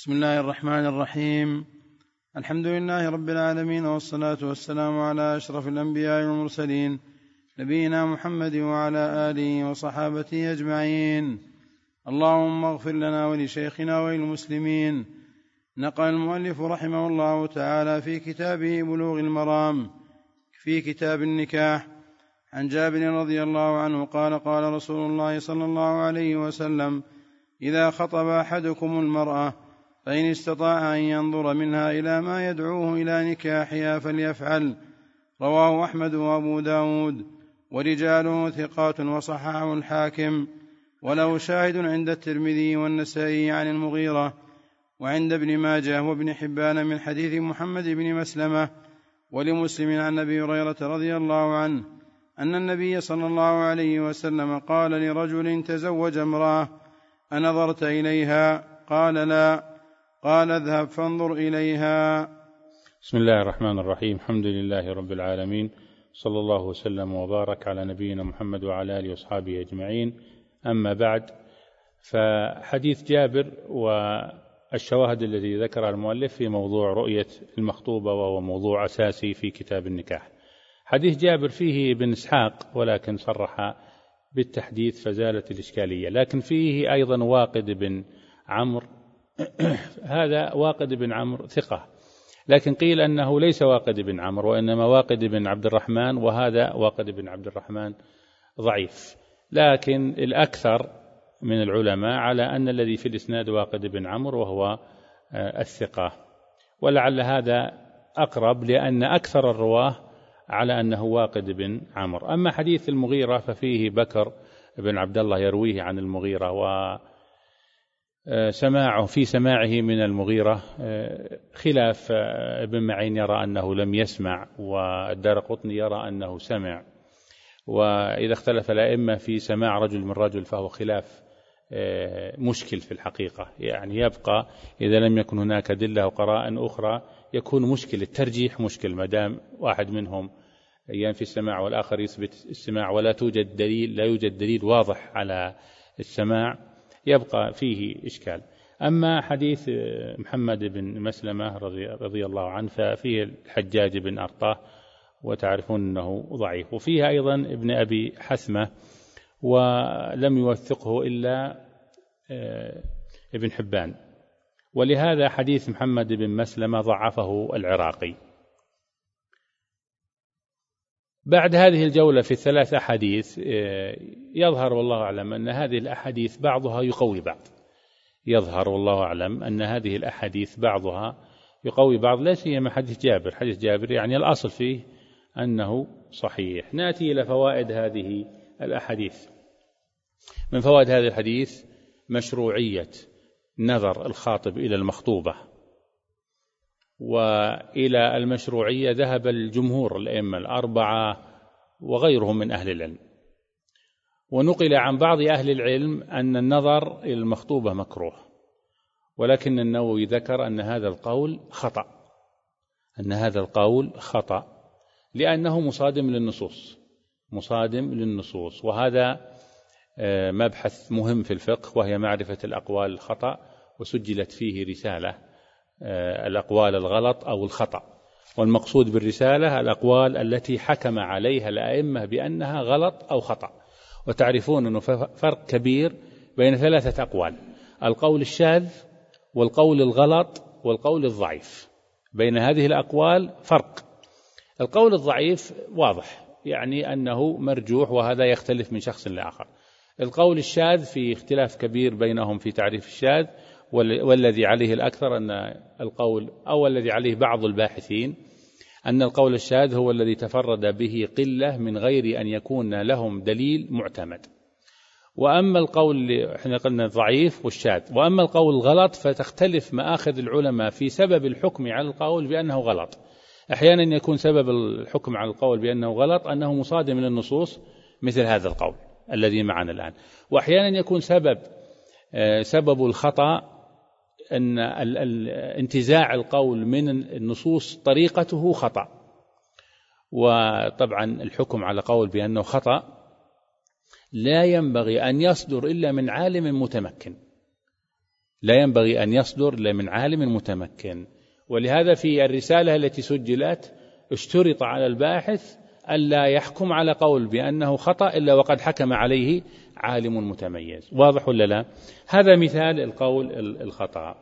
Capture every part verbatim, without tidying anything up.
بسم الله الرحمن الرحيم. الحمد لله رب العالمين، والصلاة والسلام على أشرف الأنبياء والمرسلين، نبينا محمد وعلى آله وصحابته أجمعين. اللهم اغفر لنا ولشيخنا وللمسلمين. نقل المؤلف رحمه الله تعالى في كتابه بلوغ المرام في كتاب النكاح عن جابر رضي الله عنه قال قال رسول الله صلى الله عليه وسلم: إذا خطب أحدكم المرأة فإن استطاع أن ينظر منها إلى ما يدعوه إلى نكاحها فليفعل. رواه أحمد وأبو داود ورجاله ثقات وصححه الحاكم، وله شاهد عند الترمذي والنسائي عن المغيرة، وعند ابن ماجه وابن حبان من حديث محمد بن مسلمة، ولمسلم عن أبي هريرة رضي الله عنه أن النبي صلى الله عليه وسلم قال لرجل تزوج امرأة: أنظرت إليها؟ قال: لا. قال: اذهب فانظر إليها. بسم الله الرحمن الرحيم. الحمد لله رب العالمين، صلى الله وسلم وبارك على نبينا محمد وعلى آله وأصحابه أجمعين. أما بعد، فحديث جابر والشواهد التي ذكرها المؤلف في موضوع رؤية المخطوبة، وهو موضوع أساسي في كتاب النكاح. حديث جابر فيه ابن إسحاق، ولكن صرح بالتحديث فزالت الإشكالية، لكن فيه أيضا واقد بن عمرو. هذا واقد بن عمرو ثقة، لكن قيل أنه ليس واقد بن عمرو، وإنما واقد بن عبد الرحمن، وهذا واقد بن عبد الرحمن ضعيف. لكن الأكثر من العلماء على أن الذي في الإسناد واقد بن عمرو، وهو الثقة، ولعل هذا أقرب، لأن أكثر الرواه على أنه واقد بن عمرو. أما حديث المغيرة ففيه بكر بن عبد الله يرويه عن المغيرة، وسماعه في سماعه من المغيرة خلاف ابن معين يرى أنه لم يسمع، والدارقطني يرى أنه سمع. وإذا اختلف الأئمة في سماع رجل من رجل فهو خلاف مشكل في الحقيقة، يعني يبقى إذا لم يكن هناك أدلة وقراء أخرى يكون مشكل، الترجيح مشكل، ما دام واحد منهم ينفي السماع والآخر يثبت السماع، ولا توجد دليل لا يوجد دليل واضح على السماع، يبقى فيه إشكال. أما حديث محمد بن مسلمة رضي, رضي الله عنه ففيه الحجاج بن أرطاه، وتعرفون أنه ضعيف، وفيه أيضا ابن أبي حثمة، ولم يوثقه إلا ابن حبان، ولهذا حديث محمد بن مسلمة ضعفه العراقي. بعد هذه الجولة في الثلاث أحاديث يظهر والله أعلم أن هذه الأحاديث بعضها يقوي بعض، يظهر والله أعلم أن هذه الأحاديث بعضها يقوي بعض، لا سيما حديث جابر. حديث جابر يعني الأصل فيه أنه صحيح. نأتي إلى فوائد هذه الأحاديث. من فوائد هذا الحديث مشروعية نظر الخاطب إلى المخطوبة، وإلى المشروعية ذهب الجمهور الأئمة الأربعة وغيرهم من أهل العلم، ونقل عن بعض أهل العلم أن النظر إلى المخطوبة مكروه، ولكن النووي ذكر أن هذا القول خطأ، أن هذا القول خطأ لأنه مصادم للنصوص، مصادم للنصوص، وهذا مبحث مهم في الفقه، وهي معرفة الأقوال الخطأ، وسجلت فيه رسالة الأقوال الغلط أو الخطأ، والمقصود بالرسالة الأقوال التي حكم عليها الأئمة بأنها غلط أو خطأ. وتعرفون أنه فرق كبير بين ثلاثة أقوال: القول الشاذ والقول الغلط والقول الضعيف. بين هذه الأقوال فرق. القول الضعيف واضح، يعني أنه مرجوح، وهذا يختلف من شخص لآخر. القول الشاذ في اختلاف كبير بينهم في تعريف الشاذ، والذي عليه الأكثر أن القول أو الذي عليه بعض الباحثين أن القول الشاذ هو الذي تفرد به قلة من غير أن يكون لهم دليل معتمد. وأما القول اللي احنا قلنا ضعيف والشاذ، وأما القول الغلط فتختلف مآخذ العلماء في سبب الحكم على القول بأنه غلط. أحيانا يكون سبب الحكم على القول بأنه غلط أنه مصادم للنصوص مثل هذا القول الذي معنا الآن، وأحيانا يكون سبب سبب الخطأ أن انتزاع القول من النصوص طريقته خطأ. وطبعا الحكم على قول بأنه خطأ لا ينبغي أن يصدر إلا من عالم متمكن، لا ينبغي أن يصدر إلا من عالم متمكن. ولهذا في الرسالة التي سجلت اشترط على الباحث ألا يحكم على قول بأنه خطأ إلا وقد حكم عليه عالم متميز. واضح ولا لا؟ هذا مثال القول الخطأ.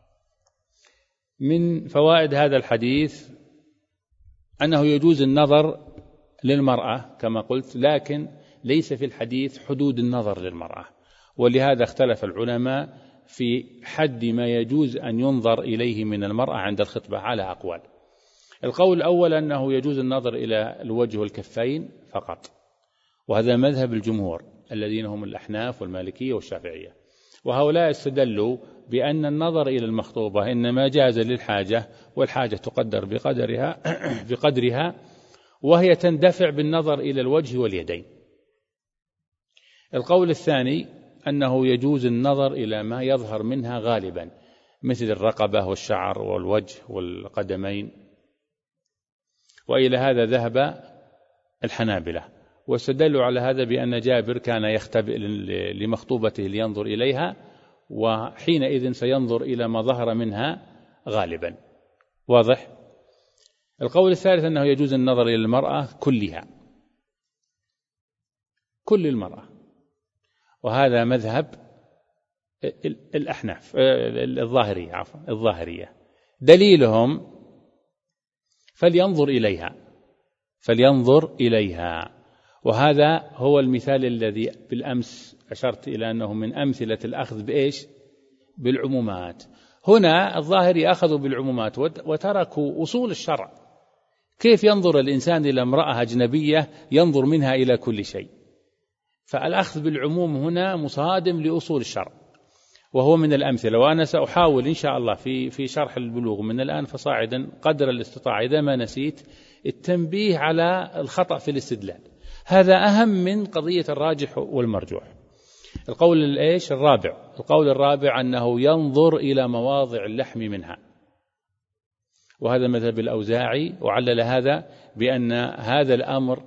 من فوائد هذا الحديث أنه يجوز النظر للمرأة كما قلت، لكن ليس في الحديث حدود النظر للمرأة، ولهذا اختلف العلماء في حد ما يجوز أن ينظر إليه من المرأة عند الخطبة على أقوال. القول الأول أنه يجوز النظر إلى الوجه والكفين فقط، وهذا مذهب الجمهور الذين هم الأحناف والمالكية والشافعية، وهؤلاء استدلوا بأن النظر إلى المخطوبة إنما جاز للحاجة، والحاجة تقدر بقدرها بقدرها وهي تندفع بالنظر إلى الوجه واليدين. القول الثاني أنه يجوز النظر إلى ما يظهر منها غالبا مثل الرقبة والشعر والوجه والقدمين، وإلى هذا ذهب الحنابلة، واستدلوا على هذا بأن جابر كان يختبئ لمخطوبته لينظر إليها، وحينئذ سينظر إلى ما ظهر منها غالبا. واضح؟ القول الثالث أنه يجوز النظر إلى المرأة كلها، كل المرأة، وهذا مذهب الأحناف الظاهرية عفوا الظاهرية. دليلهم فلينظر إليها فلينظر إليها وهذا هو المثال الذي بالأمس أشرت إلى أنه من أمثلة الأخذ بإيش؟ بالعمومات. هنا الظاهري أخذوا بالعمومات وتركوا أصول الشرع. كيف ينظر الإنسان إلى امرأة أجنبية ينظر منها إلى كل شيء؟ فالأخذ بالعموم هنا مصادم لأصول الشرع، وهو من الأمثلة. وأنا سأحاول إن شاء الله في في شرح البلوغ من الآن فصاعدا قدر الاستطاعة إذا ما نسيت التنبيه على الخطأ في الاستدلال. هذا أهم من قضية الراجح والمرجوح. القول الإيش الرابع القول الرابع أنه ينظر إلى مواضع اللحم منها، وهذا مذهب الأوزاعي، وعلل هذا بأن هذا الأمر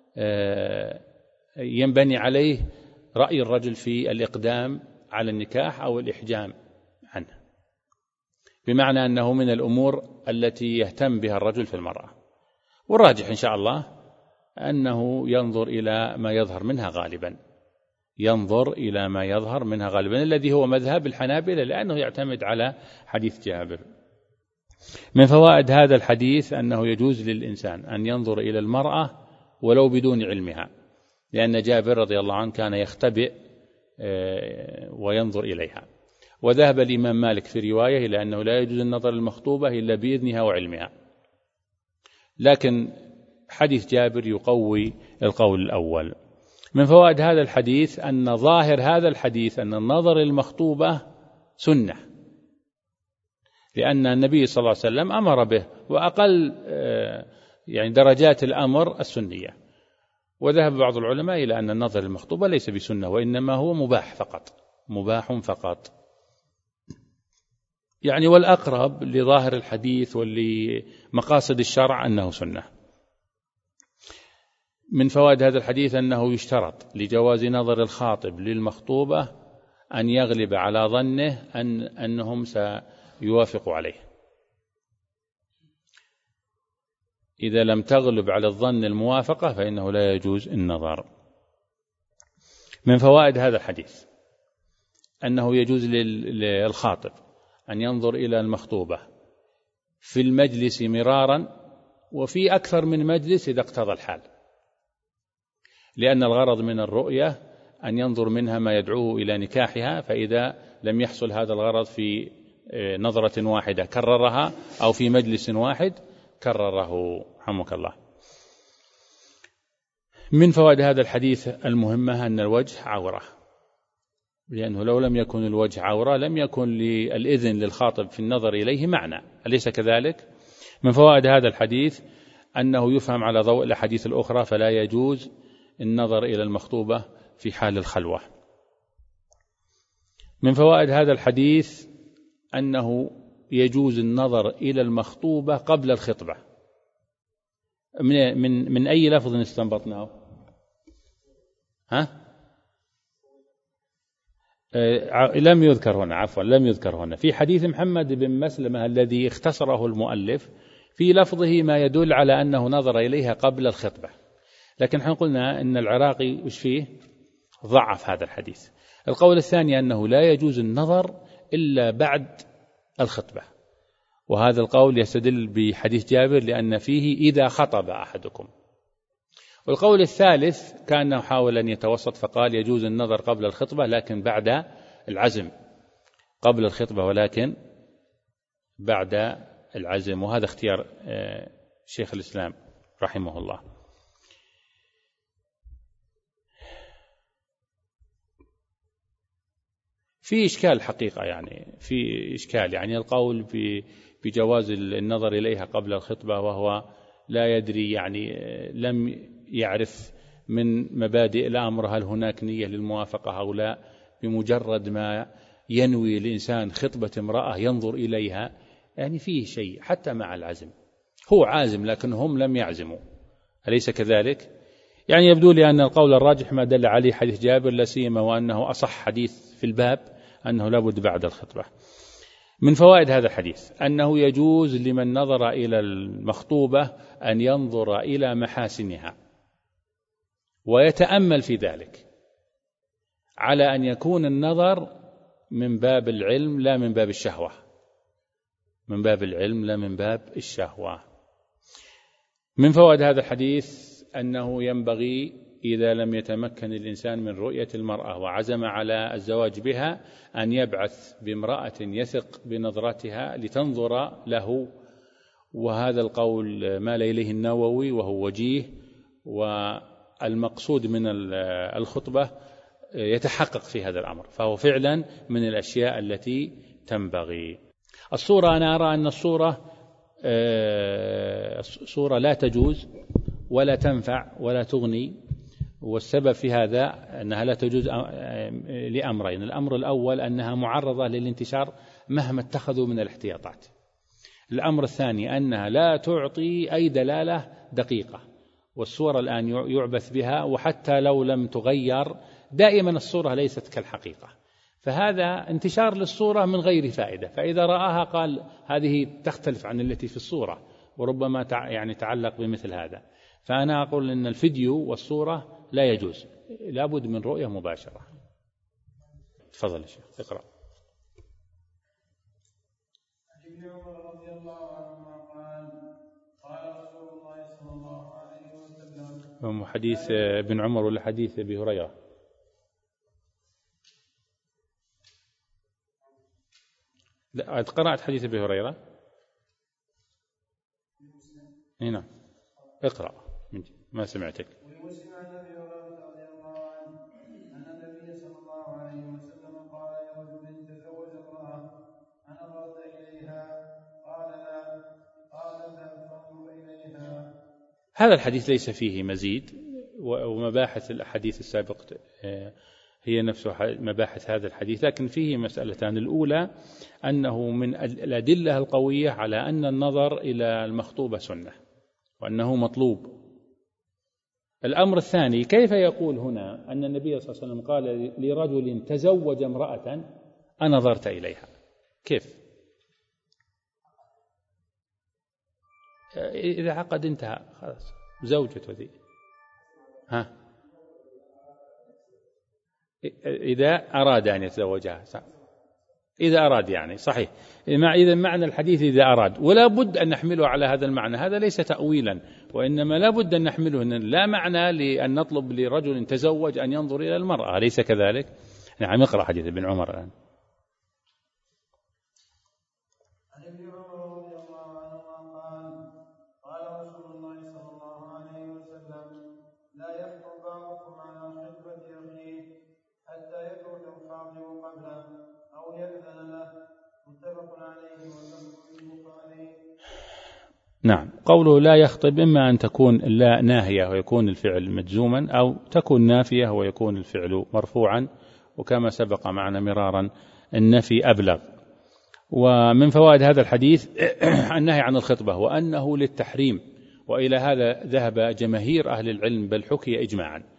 ينبني عليه رأي الرجل في الإقدام على النكاح أو الإحجام عنه، بمعنى أنه من الأمور التي يهتم بها الرجل في المرأة. والراجح إن شاء الله أنه ينظر إلى ما يظهر منها غالبا ينظر إلى ما يظهر منها غالبا الذي هو مذهب الحنابلة، لأنه يعتمد على حديث جابر. من فوائد هذا الحديث أنه يجوز للإنسان أن ينظر إلى المرأة ولو بدون علمها، لأن جابر رضي الله عنه كان يختبئ وينظر إليها. وذهب الإمام مالك في رواية إلى أنه لا يجوز النظر للمخطوبة إلا بإذنها وعلمها، لكن حديث جابر يقوي القول الأول. من فوائد هذا الحديث أن ظاهر هذا الحديث أن النظر للمخطوبة سنة، لأن النبي صلى الله عليه وسلم أمر به، وأقل يعني درجات الأمر السنية. وذهب بعض العلماء إلى أن النظر للمخطوبة ليس بسنة، وإنما هو مباح فقط مباح فقط يعني، والأقرب لظاهر الحديث ولمقاصد الشرع أنه سنة. من فوائد هذا الحديث أنه يشترط لجواز نظر الخاطب للمخطوبة أن يغلب على ظنه أن أنهم سيوافقوا عليه. إذا لم تغلب على الظن الموافقة فإنه لا يجوز النظر. من فوائد هذا الحديث أنه يجوز للخاطب أن ينظر إلى المخطوبة في المجلس مرارا وفي أكثر من مجلس إذا اقتضى الحال، لأن الغرض من الرؤية أن ينظر منها ما يدعوه إلى نكاحها، فإذا لم يحصل هذا الغرض في نظرة واحدة كررها، أو في مجلس واحد كرره رحمك الله. من فوائد هذا الحديث المهمة أن الوجه عورة، لأنه لو لم يكن الوجه عورة لم يكن للإذن للخاطب في النظر إليه معنى، أليس كذلك؟ من فوائد هذا الحديث أنه يفهم على ضوء الأحاديث الأخرى فلا يجوز النظر إلى المخطوبة في حال الخلوة. من فوائد هذا الحديث أنه يجوز النظر إلى المخطوبة قبل الخطبة. من من من أي لفظ استنبطناه؟ ها؟ لم يذكر هنا، عفوا لم يذكر هنا في حديث محمد بن مسلمة الذي اختصره المؤلف في لفظه ما يدل على أنه نظر إليها قبل الخطبة، لكن احنا قلنا أن العراقي وش فيه ضعف هذا الحديث. القول الثاني أنه لا يجوز النظر إلا بعد الخطبة، وهذا القول يستدل بحديث جابر لأن فيه إذا خطب أحدكم. والقول الثالث كأنه حاول أن يتوسط فقال يجوز النظر قبل الخطبة لكن بعد العزم، قبل الخطبة ولكن بعد العزم، وهذا اختيار شيخ الإسلام رحمه الله. في إشكال حقيقة، يعني في إشكال، يعني القول بجواز النظر إليها قبل الخطبة وهو لا يدري، يعني لم يعرف من مبادئ الأمر هل هناك نية للموافقة أو لا، بمجرد ما ينوي الإنسان خطبة امرأة ينظر إليها، يعني فيه شيء حتى مع العزم، هو عازم لكن هم لم يعزموا، أليس كذلك؟ يعني يبدو لي أن القول الراجح ما دل عليه حديث جابر، لا سيما وأنه أصح حديث في الباب أنه لابد بعد الخطبة. من فوائد هذا الحديث أنه يجوز لمن نظر إلى المخطوبة أن ينظر إلى محاسنها ويتأمل في ذلك، على أن يكون النظر من باب العلم لا من باب الشهوة، من باب العلم لا من باب الشهوة. من فوائد هذا الحديث أنه ينبغي إذا لم يتمكن الإنسان من رؤية المرأة وعزم على الزواج بها أن يبعث بامرأة يثق بنظرتها لتنظر له، وهذا القول مال إليه النووي وهو وجيه، والمقصود من الخطبة يتحقق في هذا الأمر، فهو فعلا من الأشياء التي تنبغي. الصورة أنا أرى أن الصورة صورة لا تجوز ولا تنفع ولا تغني، والسبب في هذا أنها لا تجوز لأمرين: الأمر الأول أنها معرضة للانتشار مهما اتخذوا من الاحتياطات، الأمر الثاني أنها لا تعطي أي دلالة دقيقة، والصورة الآن يعبث بها، وحتى لو لم تغير دائما الصورة ليست كالحقيقة، فهذا انتشار للصورة من غير فائدة، فإذا رآها قال هذه تختلف عن التي في الصورة، وربما يعني تعلق بمثل هذا. فأنا أقول أن الفيديو والصورة لا يجوز، لابد من رؤية مباشرة. تفضل يا شيخ اقرأ. ابن عمر رضي الله عنهما قال قال رسول الله صلى الله عليه وسلم. حديث ابن عمر ولا حديث أبي هريرة؟ لا، قرأت حديث أبي هريرة هنا، اقرأ ما سمعتك. ولمسلم عن ابي هريره رضي الله عنه ان النبي صلى الله عليه وسلم قال لرجل تزوج امراه انظرت اليها؟ قال لا. قال اذهب فانظر اليها. هذا الحديث ليس فيه مزيد، ومباحث الاحاديث السابقه هي نفس مباحث هذا الحديث، لكن فيه مسألتان: الأولى أنه من الأدلة القوية على أن النظر إلى المخطوبة سنة وأنه مطلوب. الأمر الثاني: كيف يقول هنا أن النبي صلى الله عليه وسلم قال لرجل تزوج امرأة أنظرت إليها؟ كيف؟ إذا عقد انتهى خلاص، زوجته ذي. ها إذا أراد أن يتزوجها، إذا أراد يعني صحيح، إذا معنى الحديث إذا أراد، ولا بد أن نحمله على هذا المعنى، هذا ليس تأويلا، وإنما لا بد أن نحمله أن لا معنى لأن نطلب لرجل تزوج أن ينظر إلى المرأة، أليس كذلك؟ نعم اقرأ حديث ابن عمر الآن. نعم، قوله لا يخطب إما أن تكون لا ناهية ويكون الفعل مجزوما، أو تكون نافية ويكون الفعل مرفوعا، وكما سبق معنا مرارا النفي أبلغ. ومن فوائد هذا الحديث النهي عن الخطبة وأنه للتحريم، وإلى هذا ذهب جماهير أهل العلم بل حكي إجماعا،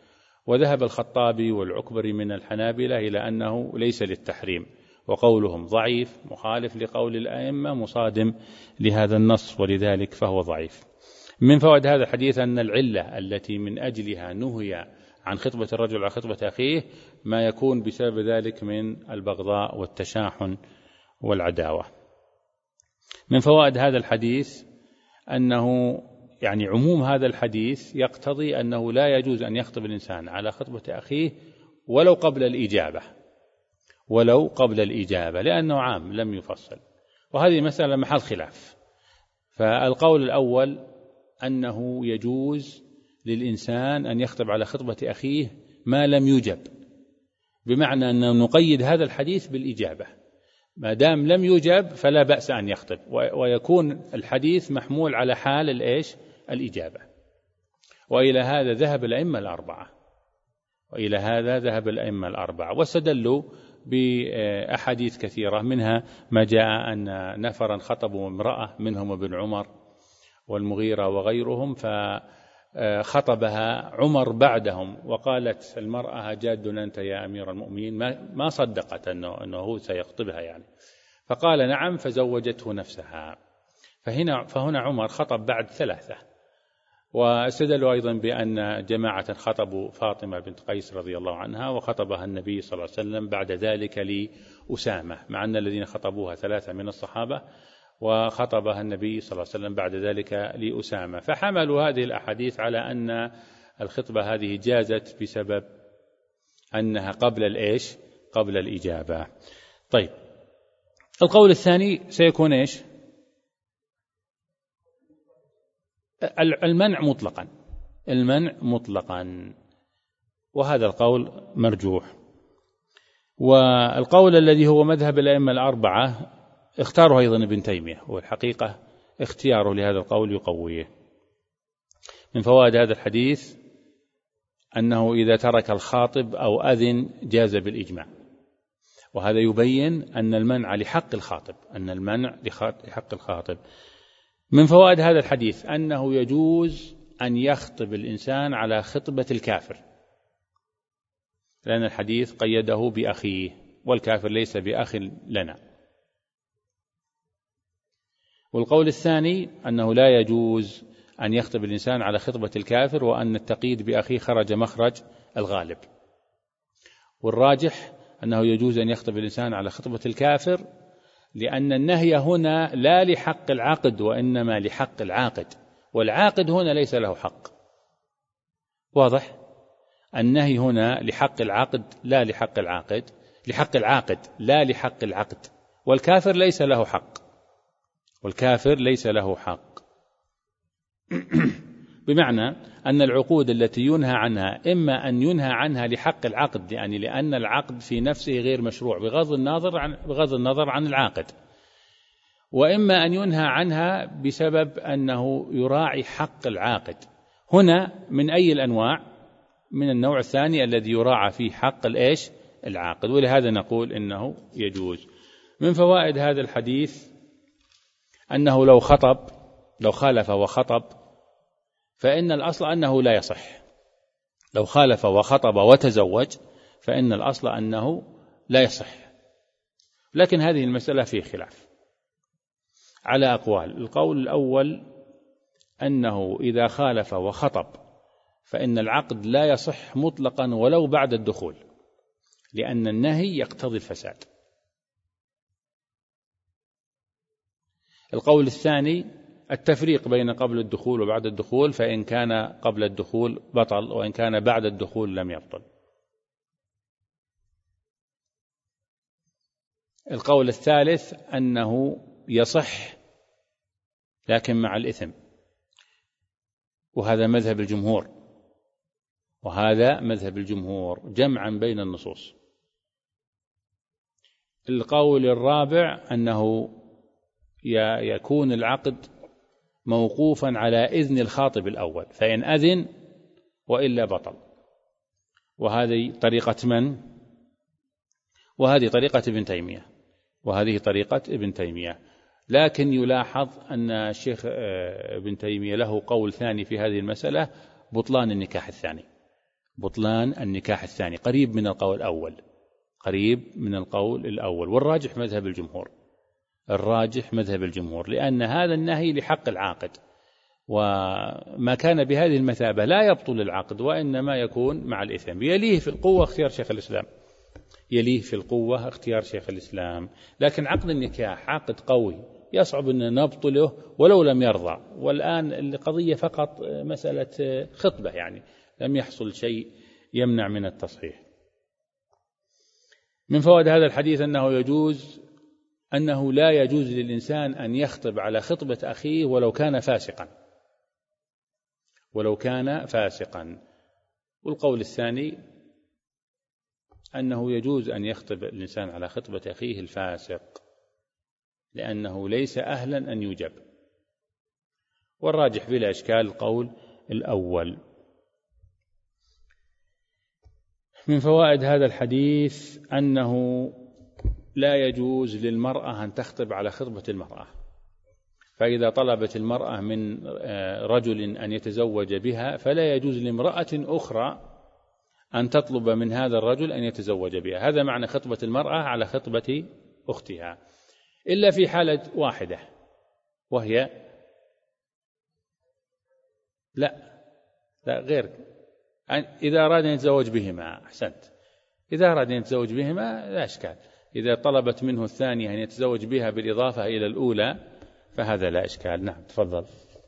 وذهب الخطابي والعكبري من الحنابلة إلى أنه ليس للتحريم، وقولهم ضعيف مخالف لقول الأئمة مصادم لهذا النص، ولذلك فهو ضعيف. من فوائد هذا الحديث أن العلة التي من أجلها نهي عن خطبة الرجل على خطبة أخيه ما يكون بسبب ذلك من البغضاء والتشاحن والعداوة. من فوائد هذا الحديث أنه يعني عموم هذا الحديث يقتضي أنه لا يجوز أن يخطب الإنسان على خطبة أخيه ولو قبل الإجابة، ولو قبل الإجابة، لأنه عام لم يفصل، وهذه مسألة محل خلاف. فالقول الأول أنه يجوز للإنسان أن يخطب على خطبة أخيه ما لم يجب، بمعنى أن نقيد هذا الحديث بالإجابة، ما دام لم يجب فلا بأس أن يخطب، ويكون الحديث محمول على حال الإيش؟ الإجابة. وإلى هذا ذهب الأئمة الأربعة، وإلى هذا ذهب الأئمة الأربعة واستدلوا بأحاديث كثيرة، منها ما جاء أن نفرا خطبوا امرأة منهم ابن عمر والمغيرة وغيرهم، فخطبها عمر بعدهم، وقالت المرأة جاد أنت يا أمير المؤمنين، ما صدقت أنه, أنه هو سيخطبها يعني، فقال نعم، فزوجته نفسها. فهنا, فهنا عمر خطب بعد ثلاثة. واستدلوا أيضا بأن جماعة خطبوا فاطمة بنت قيس رضي الله عنها، وخطبها النبي صلى الله عليه وسلم بعد ذلك لأسامة، مع أن الذين خطبوها ثلاثة من الصحابة، وخطبها النبي صلى الله عليه وسلم بعد ذلك لأسامة. فحملوا هذه الأحاديث على أن الخطبة هذه جازت بسبب أنها قبل الإيش؟ قبل الإجابة. طيب، القول الثاني سيكون إيش؟ المنع مطلقا، المنع مطلقا، وهذا القول مرجوح. والقول الذي هو مذهب الأئمة الأربعة اختاره أيضا ابن تيمية، والحقيقة اختياره لهذا القول يقويه. من فوائد هذا الحديث أنه إذا ترك الخاطب أو أذن جاز بالإجماع، وهذا يبين أن المنع لحق الخاطب، أن المنع لحق الخاطب. من فوائد هذا الحديث أنه يجوز أن يخطب الإنسان على خطبة الكافر، لأن الحديث قيده بأخيه، والكافر ليس بأخ لنا. والقول الثاني أنه لا يجوز أن يخطب الإنسان على خطبة الكافر، وأن التقييد بأخيه خرج مخرج الغالب. والراجح أنه يجوز أن يخطب الإنسان على خطبة الكافر، لأن النهي هنا لا لحق العقد وإنما لحق العاقد، والعاقد هنا ليس له حق. واضح؟ النهي هنا لحق العقد لا لحق العاقد، لحق العاقد لا لحق العقد، والكافر ليس له حق، والكافر ليس له حق. بمعنى أن العقود التي ينهى عنها إما أن ينهى عنها لحق العقد، يعني لأن العقد في نفسه غير مشروع بغض النظر عن بغض النظر عن العاقد، وإما أن ينهى عنها بسبب أنه يراعي حق العاقد. هنا من أي الأنواع؟ من النوع الثاني الذي يراعى فيه حق الإيش؟ العاقد، ولهذا نقول إنه يجوز. من فوائد هذا الحديث أنه لو خطب لو خالف وخطب فإن الأصل أنه لا يصح. لو خالف وخطب وتزوج فإن الأصل أنه لا يصح، لكن هذه المسألة فيه خلاف على أقوال. القول الأول أنه إذا خالف وخطب فإن العقد لا يصح مطلقا ولو بعد الدخول، لأن النهي يقتضي الفساد. القول الثاني التفريق بين قبل الدخول وبعد الدخول، فإن كان قبل الدخول بطل، وإن كان بعد الدخول لم يبطل. القول الثالث أنه يصح لكن مع الإثم، وهذا مذهب الجمهور، وهذا مذهب الجمهور جمعا بين النصوص. القول الرابع أنه يكون العقد موقوفا على إذن الخاطب الأول، فإن أذن وإلا بطل. وهذه طريقة من؟ وهذه طريقة ابن تيمية، وهذه طريقة ابن تيمية. لكن يلاحظ أن الشيخ ابن تيمية له قول ثاني في هذه المسألة، بطلان النكاح الثاني، بطلان النكاح الثاني، قريب من القول الأول، قريب من القول الأول. والراجح مذهب الجمهور، الراجح مذهب الجمهور، لأن هذا النهي لحق العاقد، وما كان بهذه المثابة لا يبطل العقد وإنما يكون مع الإثم. يليه في القوة اختيار شيخ الإسلام، يليه في القوة اختيار شيخ الإسلام. لكن عقد النكاح عقد قوي يصعب أن نبطله ولو لم يرضى. والآن القضية فقط مسألة خطبة، يعني لم يحصل شيء يمنع من التصحيح. من فوائد هذا الحديث أنه يجوز أنه لا يجوز للإنسان أن يخطب على خطبة أخيه ولو كان فاسقا، ولو كان فاسقا. والقول الثاني أنه يجوز أن يخطب الإنسان على خطبة أخيه الفاسق لأنه ليس أهلا أن يجب. والراجح بلا إشكال القول الأول. من فوائد هذا الحديث أنه لا يجوز للمرأة أن تخطب على خطبة المرأة، فإذا طلبت المرأة من رجل أن يتزوج بها فلا يجوز لامرأة أخرى أن تطلب من هذا الرجل أن يتزوج بها. هذا معنى خطبة المرأة على خطبة أختها، إلا في حالة واحدة، وهي لا لا غير إذا أراد أن يتزوج بهما. أحسنت، إذا أراد أن يتزوج بهما لا إشكال. إذا طلبت منه الثانية أن يتزوج بها بالإضافة إلى الأولى فهذا لا إشكال. نعم تفضل.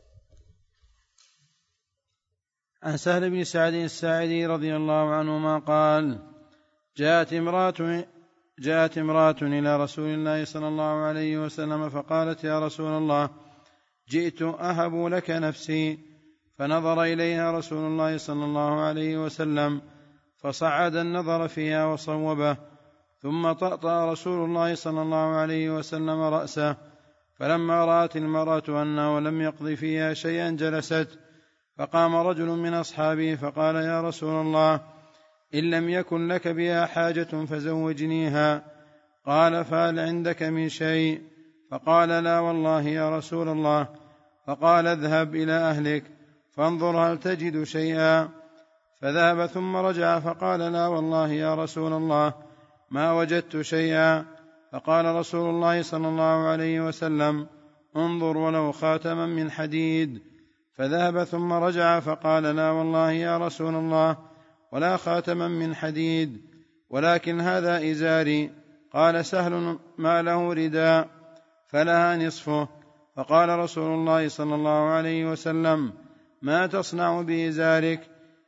عن سهل بن سعد الساعدي رضي الله عنهما قال: جاءت امرأة جاءت امرأة إلى رسول الله صلى الله عليه وسلم فقالت: يا رسول الله، جئت أهب لك نفسي. فنظر إليها رسول الله صلى الله عليه وسلم فصعد النظر فيها وصوبه، ثم طأطأ رسول الله صلى الله عليه وسلم رأسه. فلما رأت المرأة أنه لم يقض فيها شيئا جلست. فقام رجل من أصحابه فقال: يا رسول الله، إن لم يكن لك بها حاجة فزوجنيها. قال: فهل عندك من شيء؟ فقال: لا والله يا رسول الله. فقال: اذهب إلى أهلك فانظر هل تجد شيئا. فذهب ثم رجع فقال: لا والله يا رسول الله، ما وجدت شيئا. فقال رسول الله صلى الله عليه وسلم: انظر ولو خاتما من حديد. فذهب ثم رجع فقال: لا والله يا رسول الله، ولا خاتما من حديد، ولكن هذا إزاري. قال سهل: ما له رداء فلها نصفه. فقال رسول الله صلى الله عليه وسلم: ما تصنع بإزارك؟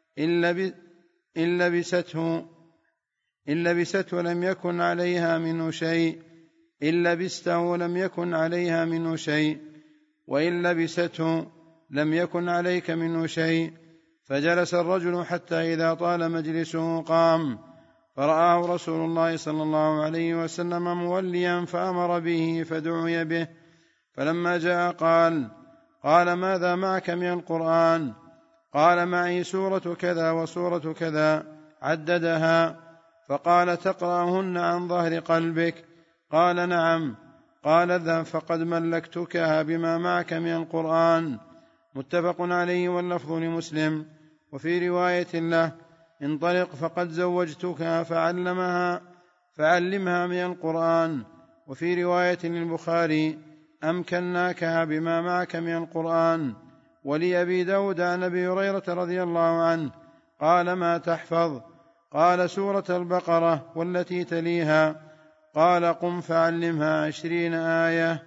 إن لبسته إن لبسته لم يكن عليها منه شيء إن لبسته لم يكن عليها منه شيء وإن لبسته لم يكن عليك منه شيء. فجلس الرجل حتى إذا طال مجلسه قام، فرآه رسول الله صلى الله عليه وسلم موليا فأمر به فدعي به. فلما جاء قال قال ماذا معك من القرآن؟ قال: معي سورة كذا وسورة كذا، عددها. فقال: تقرأهن عن ظهر قلبك؟ قال: نعم. قال: اذهب فقد ملكتكها بما معك من القرآن. متفق عليه، واللفظ لمسلم. وفي رواية له: انطلق فقد زوجتكها فعلمها فعلمها من القرآن. وفي رواية للبخاري: أمكناكها بما معك من القرآن. ولأبي داود عن أبي هريرة رضي الله عنه قال: ما تحفظ؟ قال: سورة البقرة والتي تليها. قال: قم فعلمها عشرين آية.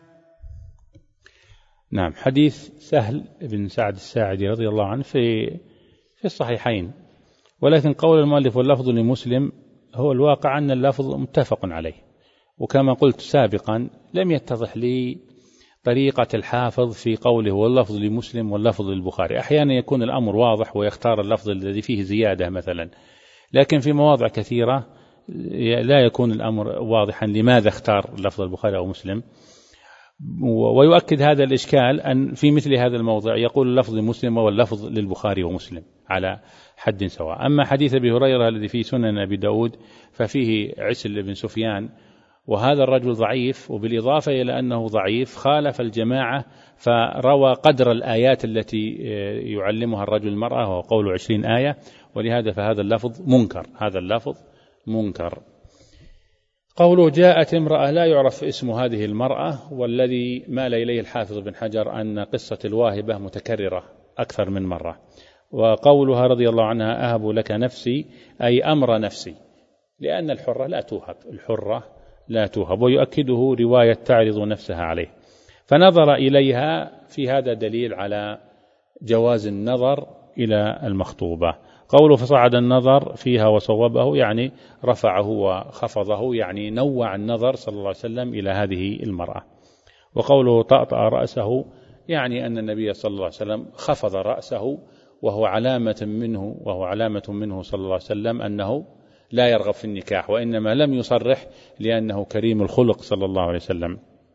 نعم. حديث سهل بن سعد الساعدي رضي الله عنه في في الصحيحين، ولكن قول المؤلف واللفظ لمسلم هو الواقع أن اللفظ متفق عليه. وكما قلت سابقا لم يتضح لي طريقة الحافظ في قوله واللفظ لمسلم واللفظ للبخاري. أحيانا يكون الأمر واضح ويختار اللفظ الذي فيه زيادة مثلا، لكن في مواضع كثيرة لا يكون الأمر واضحا لماذا اختار لفظ البخاري أو مسلم. ويؤكد هذا الإشكال أن في مثل هذا الموضع يقول اللفظ لمسلم واللفظ للبخاري ومسلم على حد سواء. أما حديث أبي هريرة الذي في سنن أبي داود ففيه عسل بن سفيان وهذا الرجل ضعيف، وبالإضافة إلى أنه ضعيف خالف الجماعة فروى قدر الآيات التي يعلمها الرجل المرأة، وهو قول عشرين آية، ولهذا فهذا اللفظ منكر، هذا اللفظ منكر. قوله جاءت امرأة لا يعرف اسم هذه المرأة، والذي مال إليه الحافظ بن حجر أن قصة الواهبة متكررة أكثر من مرة. وقولها رضي الله عنها أهب لك نفسي أي أمر نفسي، لأن الحرة لا توهب، الحرة لا توهب، ويؤكده رواية تعرض نفسها عليه. فنظر إليها، في هذا دليل على جواز النظر إلى المخطوبة. قوله فصعد النظر فيها وصوبه يعني رفعه وخفضه، يعني نوع النظر صلى الله عليه وسلم إلى هذه المرأة. وقوله طأطأ رأسه يعني أن النبي صلى الله عليه وسلم خفض رأسه، وهو علامة منه وهو علامة منه صلى الله عليه وسلم أنه لا يرغب في النكاح، وإنما لم يصرح لأنه كريم الخلق صلى الله عليه وسلم.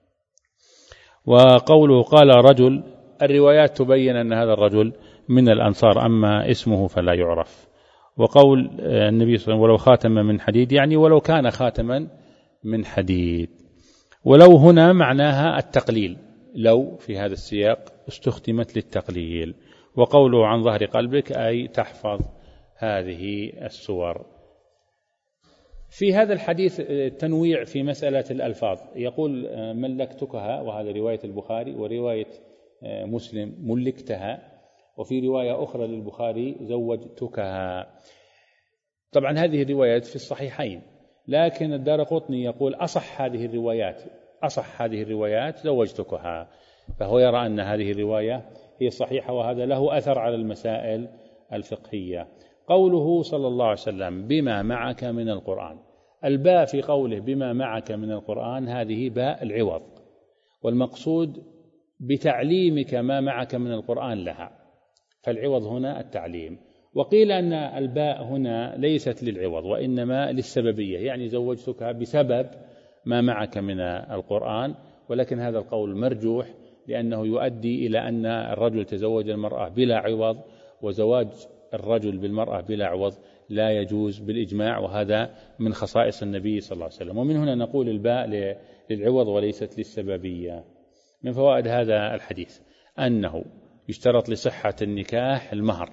وقوله قال رجل، الروايات تبين أن هذا الرجل من الأنصار، أما اسمه فلا يعرف. وقول النبي صلى الله عليه وسلم ولو خاتم من حديد، يعني ولو كان خاتما من حديد. ولو هنا معناها التقليل، لو في هذا السياق استخدمت للتقليل. وقوله عن ظهر قلبك أي تحفظ هذه السور. في هذا الحديث تنويع في مسألة الألفاظ، يقول ملكتكها، وهذا رواية البخاري، ورواية مسلم ملكتها، وفي رواية أخرى للبخاري زوجتكها. طبعا هذه الروايات في الصحيحين، لكن الدارقطني يقول أصح هذه الروايات أصح هذه الروايات زوجتكها، فهو يرى أن هذه الرواية هي صحيحة، وهذا له أثر على المسائل الفقهية. قوله صلى الله عليه وسلم بما معك من القرآن، الباء في قوله بما معك من القرآن هذه باء العوض، والمقصود بتعليمك ما معك من القرآن لها، فالعوض هنا التعليم. وقيل أن الباء هنا ليست للعوض وإنما للسببية، يعني زوجتك بسبب ما معك من القرآن، ولكن هذا القول مرجوح لأنه يؤدي إلى أن الرجل تزوج المرأة بلا عوض، وزواج الرجل بالمرأة بلا عوض لا يجوز بالإجماع، وهذا من خصائص النبي صلى الله عليه وسلم. ومن هنا نقول الباء للعوض وليست للسببية. من فوائد هذا الحديث أنه يشترط لصحة النكاح المهر،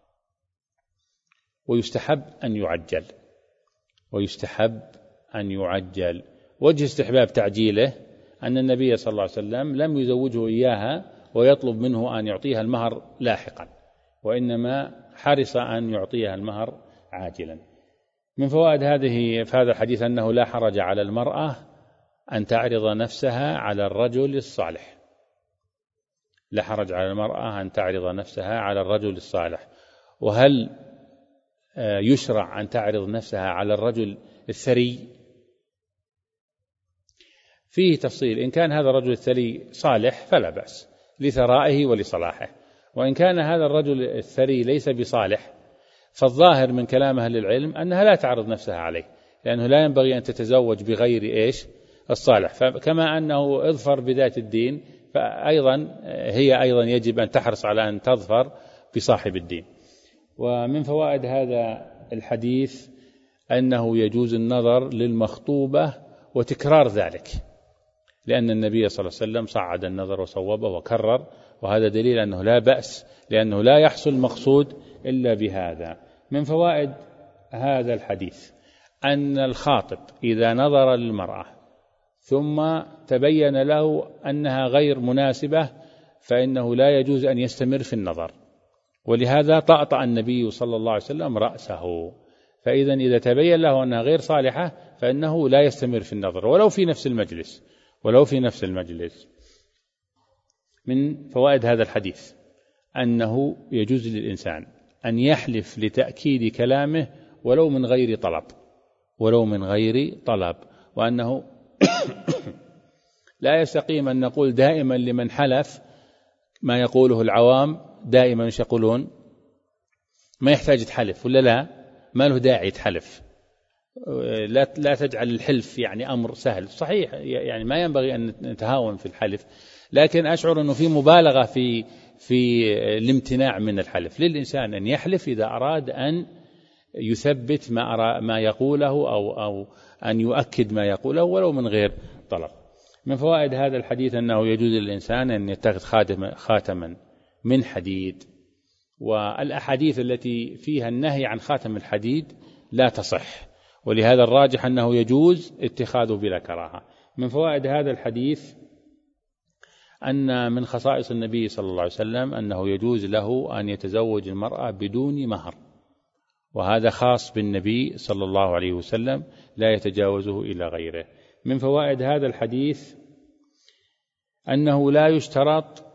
ويستحب أن يعجل ويستحب أن يعجل وجه استحباب تعجيله أن النبي صلى الله عليه وسلم لم يزوجه إياها ويطلب منه أن يعطيها المهر لاحقا، وإنما حرص أن يعطيها المهر عاجلا. من فوائد هذه في هذا الحديث أنه لا حرج على المرأة أن تعرض نفسها على الرجل الصالح، لا حرج على المرأة أن تعرض نفسها على الرجل الصالح. وهل يشرع أن تعرض نفسها على الرجل الثري؟ فيه تفصيل، إن كان هذا الرجل الثري صالح فلا بأس لثرائه ولصلاحه، وإن كان هذا الرجل الثري ليس بصالح فالظاهر من كلام أهل العلم أنها لا تعرض نفسها عليه، لأنه لا ينبغي أن تتزوج بغير إيش الصالح. فكما أنه اظفر بذات الدين، فأيضا هي أيضا يجب أن تحرص على أن تظفر بصاحب الدين. ومن فوائد هذا الحديث أنه يجوز النظر للمخطوبة وتكرار ذلك، لأن النبي صلى الله عليه وسلم صعد النظر وصوبه وكرر، وهذا دليل أنه لا بأس، لأنه لا يحصل المقصود إلا بهذا. من فوائد هذا الحديث أن الخاطب إذا نظر للمرأة ثم تبين له أنها غير مناسبة فإنه لا يجوز أن يستمر في النظر، ولهذا طأطأ النبي صلى الله عليه وسلم رأسه. فإذا إذا تبين له أنها غير صالحة فإنه لا يستمر في النظر ولو في نفس المجلس ولو في نفس المجلس. من فوائد هذا الحديث أنه يجوز للإنسان أن يحلف لتأكيد كلامه ولو من غير طلب ولو من غير طلب وأنه لا يستقيم أن نقول دائما لمن حلف ما يقوله العوام، دائما ايش يقولون؟ ما يحتاج تحلف ولا لا؟ ما له داعي تحلف، لا لا تجعل الحلف يعني أمر سهل. صحيح يعني ما ينبغي أن نتهاون في الحلف، لكن أشعر أنه في مبالغة في في الامتناع من الحلف. للإنسان أن يحلف إذا أراد أن يثبت ما أرى ما يقوله أو أو أن يؤكد ما يقوله ولو من غير طلب. من فوائد هذا الحديث أنه يجوز للإنسان أن يتخذ خاتما من حديد، والأحاديث التي فيها النهي عن خاتم الحديد لا تصح، ولهذا الراجح أنه يجوز اتخاذه بلا كراهة. من فوائد هذا الحديث أن من خصائص النبي صلى الله عليه وسلم أنه يجوز له أن يتزوج المرأة بدون مهر، وهذا خاص بالنبي صلى الله عليه وسلم لا يتجاوزه إلى غيره. من فوائد هذا الحديث أنه لا يشترط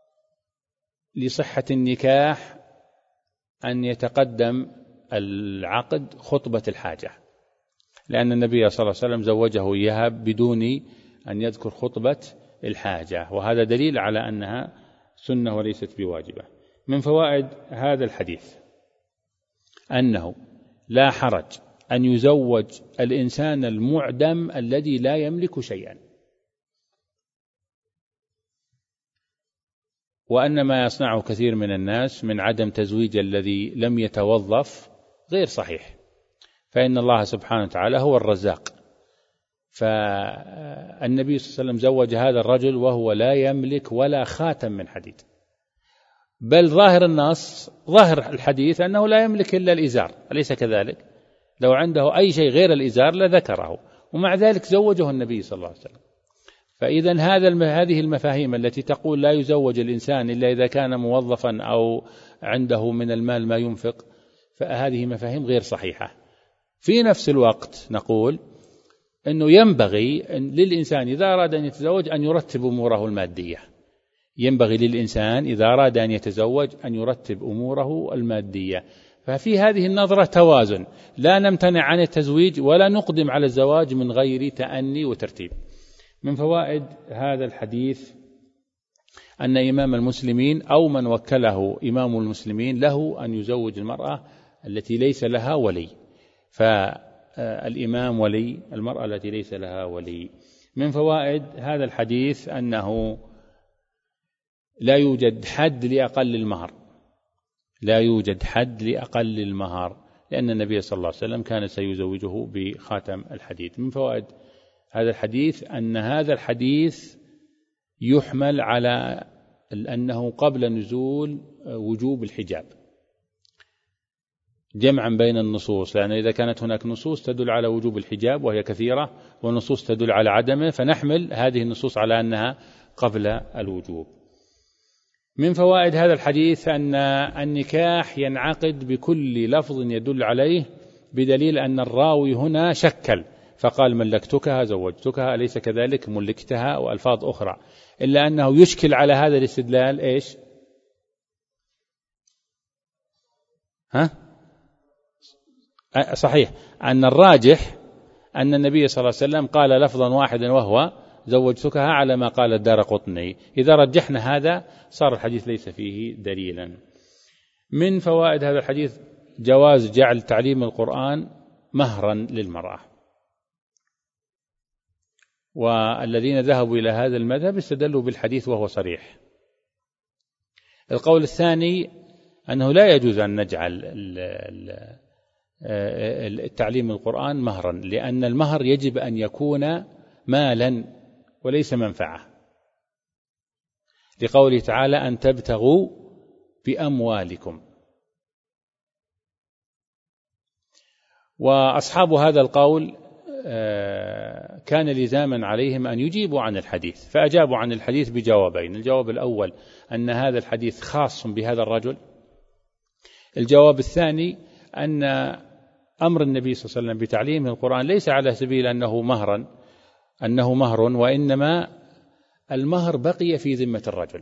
لصحة النكاح أن يتقدم العقد خطبة الحاجة، لأن النبي صلى الله عليه وسلم زوجه إياها بدون أن يذكر خطبة الحاجة، وهذا دليل على أنها سنة وليست بواجبة. من فوائد هذا الحديث أنه لا حرج أن يزوج الإنسان المعدم الذي لا يملك شيئا، وأن ما يصنعه كثير من الناس من عدم تزويج الذي لم يتوظف غير صحيح، فإن الله سبحانه وتعالى هو الرزاق. فالنبي صلى الله عليه وسلم زوج هذا الرجل وهو لا يملك ولا خاتم من حديد، بل ظاهر النص ظاهر الحديث أنه لا يملك إلا الإزار، أليس كذلك؟ لو عنده أي شيء غير الإزار لذكره، ومع ذلك زوجه النبي صلى الله عليه وسلم. فإذا هذا هذه المفاهيم التي تقول لا يزوج الإنسان إلا إذا كان موظفا أو عنده من المال ما ينفق، فهذه مفاهيم غير صحيحة. في نفس الوقت نقول أنه ينبغي للإنسان إذا أراد أن يتزوج أن يرتب أموره المادية، ينبغي للإنسان إذا أراد أن يتزوج أن يرتب أموره المادية. ففي هذه النظرة توازن، لا نمتنع عن التزويج ولا نقدم على الزواج من غير تأني وترتيب. من فوائد هذا الحديث أن إمام المسلمين أو من وكله إمام المسلمين له أن يزوج المرأة التي ليس لها ولي، فالإمام ولي المرأة التي ليس لها ولي. من فوائد هذا الحديث أنه لا يوجد حد لأقل المهر، لا يوجد حد لأقل المهر، لأن النبي صلى الله عليه وسلم كان سيزوجه بخاتم الحديد. من فوائد هذا الحديث أن هذا الحديث يحمل على أنه قبل نزول وجوب الحجاب، جمعا بين النصوص، لأن إذا كانت هناك نصوص تدل على وجوب الحجاب وهي كثيرة، ونصوص تدل على عدمه، فنحمل هذه النصوص على أنها قبل الوجوب. من فوائد هذا الحديث أن النكاح ينعقد بكل لفظ يدل عليه، بدليل أن الراوي هنا شكل فقال ملكتكها زوجتكها، أليس كذلك؟ ملكتها وألفاظ أخرى، إلا أنه يشكل على هذا الاستدلال إيش؟ ها؟ صحيح أن الراجح أن النبي صلى الله عليه وسلم قال لفظا واحدا وهو زوجتكها على ما قال الدارقطني. إذا رجحنا هذا صار الحديث ليس فيه دليلا. من فوائد هذا الحديث جواز جعل تعليم القرآن مهرا للمرأة، والذين ذهبوا إلى هذا المذهب استدلوا بالحديث وهو صريح. القول الثاني أنه لا يجوز أن نجعل التعليم القرآن مهرا، لأن المهر يجب أن يكون مالا وليس منفعة، لقوله تعالى أن تبتغوا بأموالكم. وأصحاب هذا القول كان لزاما عليهم أن يجيبوا عن الحديث، فأجابوا عن الحديث بجوابين. الجواب الأول أن هذا الحديث خاص بهذا الرجل. الجواب الثاني أن أمر النبي صلى الله عليه وسلم بتعليم القرآن ليس على سبيل أنه مهرا أنه مهر، وإنما المهر بقي في ذمة الرجل.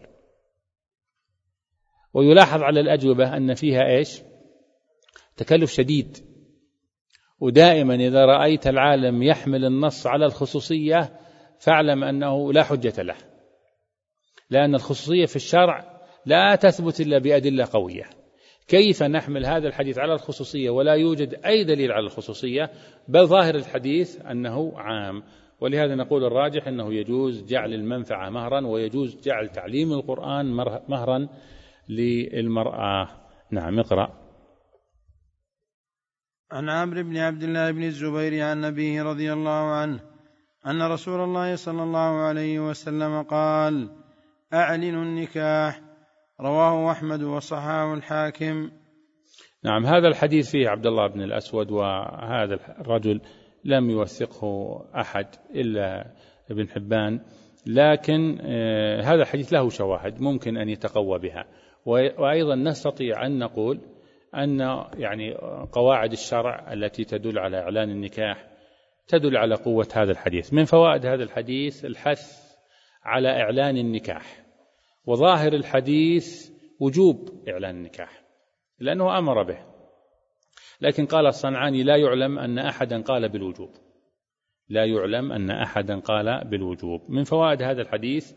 ويلاحظ على الأجوبة أن فيها إيش؟ تكلف شديد. ودائما إذا رأيت العالم يحمل النص على الخصوصية فاعلم أنه لا حجة له، لأن الخصوصية في الشرع لا تثبت إلا بأدلة قوية. كيف نحمل هذا الحديث على الخصوصية ولا يوجد أي دليل على الخصوصية؟ بل ظاهر الحديث أنه عام. ولهذا نقول الراجح أنه يجوز جعل المنفعة مهرا، ويجوز جعل تعليم القرآن مهرا للمرأة. نعم، اقرأ. عن عمرو بن عبد الله بن الزبير عن أبيه رضي الله عنه أن رسول الله صلى الله عليه وسلم قال: أعلنوا النكاح. رواه أحمد وصححه الحاكم. نعم، هذا الحديث فيه عبد الله بن الأسود، وهذا الرجل لم يوثقه أحد إلا ابن حبان، لكن هذا الحديث له شواهد ممكن أن يتقوى بها. وأيضا نستطيع أن نقول أن يعني قواعد الشرع التي تدل على إعلان النكاح تدل على قوة هذا الحديث. من فوائد هذا الحديث الحث على إعلان النكاح، وظاهر الحديث وجوب إعلان النكاح لأنه أمر به، لكن قال الصنعاني: لا يعلم أن أحدا قال بالوجوب، لا يعلم أن أحدا قال بالوجوب. من فوائد هذا الحديث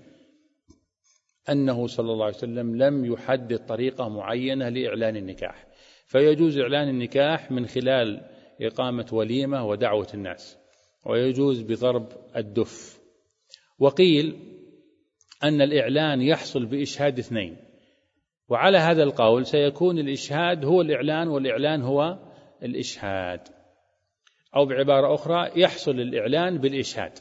أنه صلى الله عليه وسلم لم يحدد طريقة معينة لإعلان النكاح، فيجوز إعلان النكاح من خلال إقامة وليمة ودعوة الناس، ويجوز بضرب الدف. وقيل أن الإعلان يحصل بإشهاد اثنين، وعلى هذا القول سيكون الإشهاد هو الإعلان والإعلان هو الإشهاد، أو بعبارة أخرى يحصل الإعلان بالإشهاد.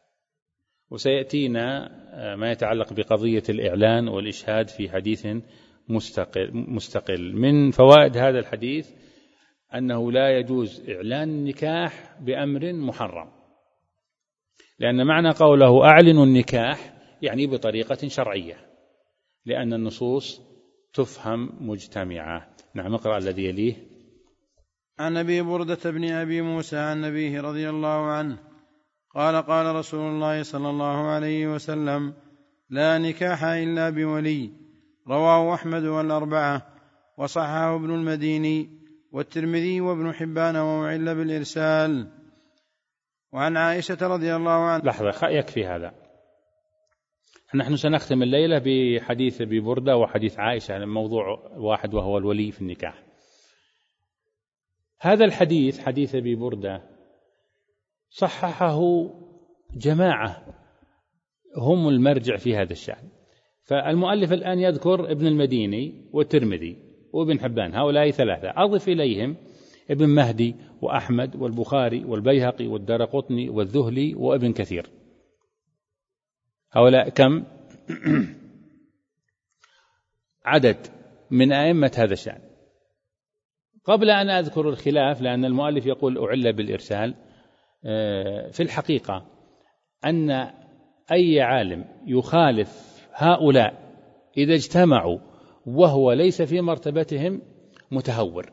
وسيأتينا ما يتعلق بقضية الإعلان والإشهاد في حديث مستقل, مستقل. من فوائد هذا الحديث أنه لا يجوز إعلان النكاح بأمر محرم، لأن معنى قوله أعلنوا النكاح يعني بطريقة شرعية، لأن النصوص تفهم مجتمعة. نعم، اقرأ الذي يليه. عن أبي بردة بن أبي موسى عن أبيه رضي الله عنه قال: قال رسول الله صلى الله عليه وسلم: لا نكاح إلا بولي. رواه أحمد والأربعة وصححه ابن المديني والترمذي وابن حبان ومعل بالإرسال. وعن عائشة رضي الله عنها. لحظة، يكفي هذا. نحن سنختم الليلة بحديث أبي بردة وحديث عائشة، موضوع واحد وهو الولي في النكاح. هذا الحديث حديث أبي بردة صححه جماعة هم المرجع في هذا الشأن، فالمؤلف الآن يذكر ابن المديني والترمذي وابن حبان، هؤلاء ثلاثة، أضف إليهم ابن مهدي وأحمد والبخاري والبيهقي والدارقطني والذهلي وابن كثير. هؤلاء كم؟ عدد من أئمة هذا الشأن. قبل أن أذكر الخلاف، لأن المؤلف يقول أعل بالإرسال، في الحقيقة أن أي عالم يخالف هؤلاء إذا اجتمعوا وهو ليس في مرتبتهم متهور،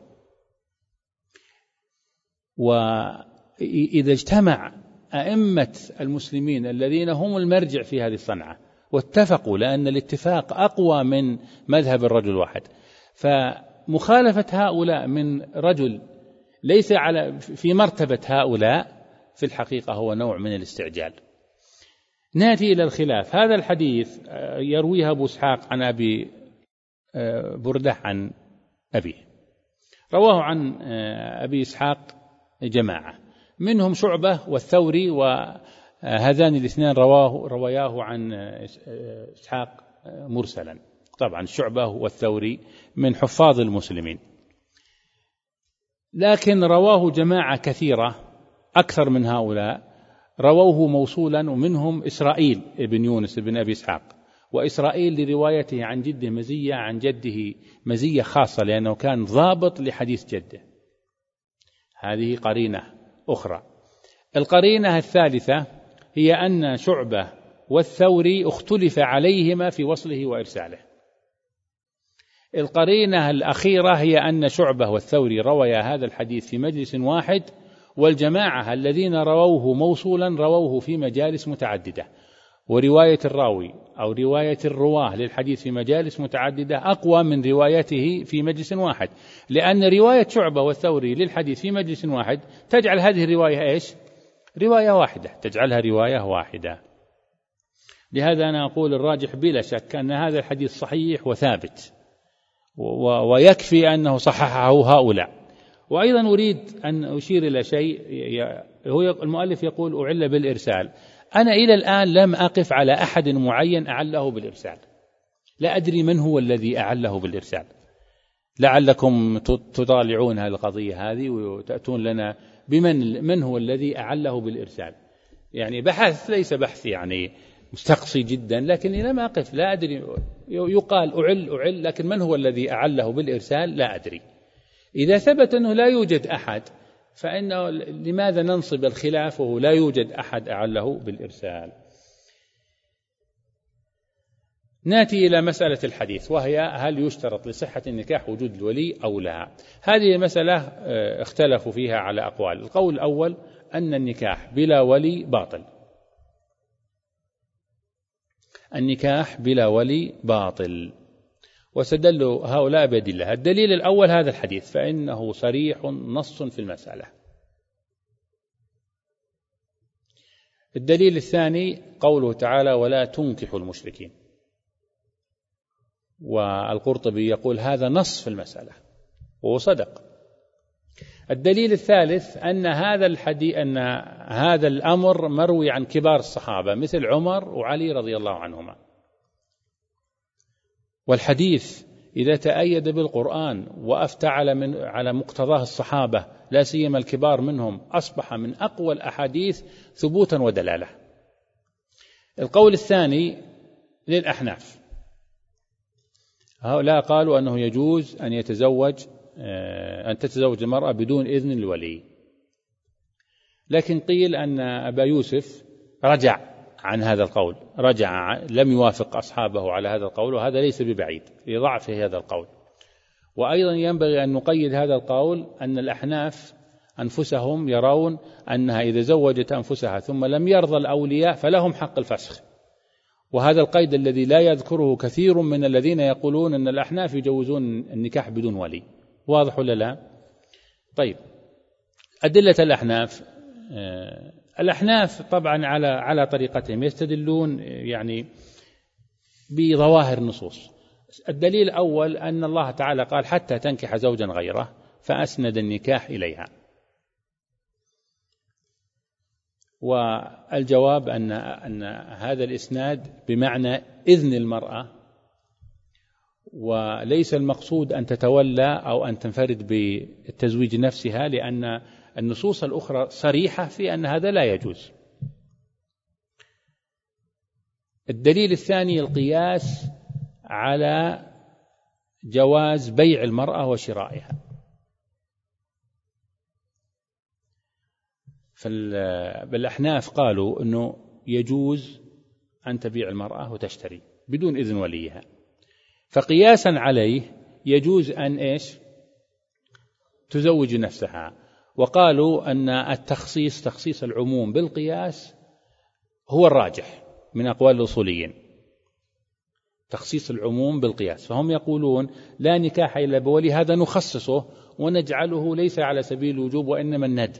وإذا اجتمع أئمة المسلمين الذين هم المرجع في هذه الصنعة واتفقوا، لأن الاتفاق أقوى من مذهب الرجل واحد، فمخالفة هؤلاء من رجل ليس على في مرتبة هؤلاء في الحقيقة هو نوع من الاستعجال. نأتي إلى الخلاف. هذا الحديث يرويه أبو إسحاق عن أبي بردة عن أبيه، رواه عن أبي إسحاق جماعة منهم شعبة والثوري، وهذان الاثنان رواه رواياه عن إسحاق مرسلا. طبعا شعبة والثوري من حفاظ المسلمين، لكن رواه جماعة كثيرة أكثر من هؤلاء رووه موصولا، ومنهم إسرائيل ابن يونس ابن أبي إسحاق، وإسرائيل لروايته عن جده مزية عن جده مزية خاصة لأنه كان ضابط لحديث جده. هذه قرينة أخرى. القرينة الثالثة هي أن شعبة والثوري اختلف عليهما في وصله وإرساله. القرينة الأخيرة هي أن شعبة والثوري رويا هذا الحديث في مجلس واحد، والجماعة الذين رووه موصولا رووه في مجالس متعددة، ورواية الراوي أو رواية الرواه للحديث في مجالس متعددة أقوى من روايته في مجلس واحد، لأن رواية شعبة والثوري للحديث في مجلس واحد تجعل هذه الرواية إيش؟ رواية واحدة، تجعلها رواية واحدة. لهذا أنا أقول الراجح بلا شك أن هذا الحديث صحيح وثابت، ويكفي أنه صححه هؤلاء. وأيضا أريد أن أشير إلى شيء، هو المؤلف يقول أعل بالإرسال. أنا إلى الآن لم أقف على أحد معين أعله بالإرسال، لا أدري من هو الذي أعله بالإرسال، لعلكم تطالعون هذه القضية هذه وتأتون لنا بمن من هو الذي أعله بالإرسال. يعني بحث ليس بحث يعني مستقصي جدا، لكن إذا ما أقف لا أدري، يقال أعل أعل، لكن من هو الذي أعله بالإرسال لا أدري. إذا ثبت أنه لا يوجد أحد فإنه لماذا ننصب الخلاف وهو لا يوجد أحد أعله بالإرسال؟ نأتي إلى مسألة الحديث، وهي هل يشترط لصحة النكاح وجود الولي أو لا؟ هذه مسألة اختلفوا فيها على أقوال. القول الأول أن النكاح بلا ولي باطل، النكاح بلا ولي باطل، واستدلوا هؤلاء بأدلة. الدليل الأول هذا الحديث، فإنه صريح نص في المسألة. الدليل الثاني قوله تعالى ولا تنكحوا المشركين، والقرطبي يقول هذا نص في المسألة وهو صدق. الدليل الثالث أن هذا الحديث أن هذا الأمر مروي عن كبار الصحابة مثل عمر وعلي رضي الله عنهما، والحديث إذا تأيد بالقرآن وأفتى على من على مقتضاه الصحابة لا سيما الكبار منهم أصبح من أقوى الأحاديث ثبوتا ودلالة. القول الثاني للأحناف، هؤلاء قالوا أنه يجوز أن يتزوج أن تتزوج المرأة بدون إذن الولي، لكن قيل أن أبا يوسف رجع عن هذا القول، رجع لم يوافق أصحابه على هذا القول، وهذا ليس ببعيد لضعف هذا القول. وأيضا ينبغي أن نقيد هذا القول أن الأحناف أنفسهم يرون أنها إذا زوجت أنفسها ثم لم يرضى الأولياء فلهم حق الفسخ، وهذا القيد الذي لا يذكره كثير من الذين يقولون أن الأحناف يجوزون النكاح بدون ولي. واضح ولا لا؟ طيب، أدلة الأحناف. الأحناف طبعا على على طريقتهم يستدلون يعني بظواهر النصوص. الدليل الأول أن الله تعالى قال حتى تنكح زوجا غيره فأسند النكاح إليها، والجواب أن أن هذا الإسناد بمعنى إذن المرأة، وليس المقصود أن تتولى أو أن تنفرد بالتزويج نفسها، لأن النصوص الأخرى صريحة في أن هذا لا يجوز. الدليل الثاني القياس على جواز بيع المرأة وشرائها. فالأحناف قالوا أنه يجوز أن تبيع المرأة وتشتري بدون إذن وليها، فقياسا عليه يجوز أن إيش تزوج نفسها. وقالوا أن التخصيص تخصيص العموم بالقياس هو الراجح من أقوال الأصوليين، تخصيص العموم بالقياس. فهم يقولون لا نكاح إلا بولي، هذا نخصصه ونجعله ليس على سبيل الوجوب وإنما الندب.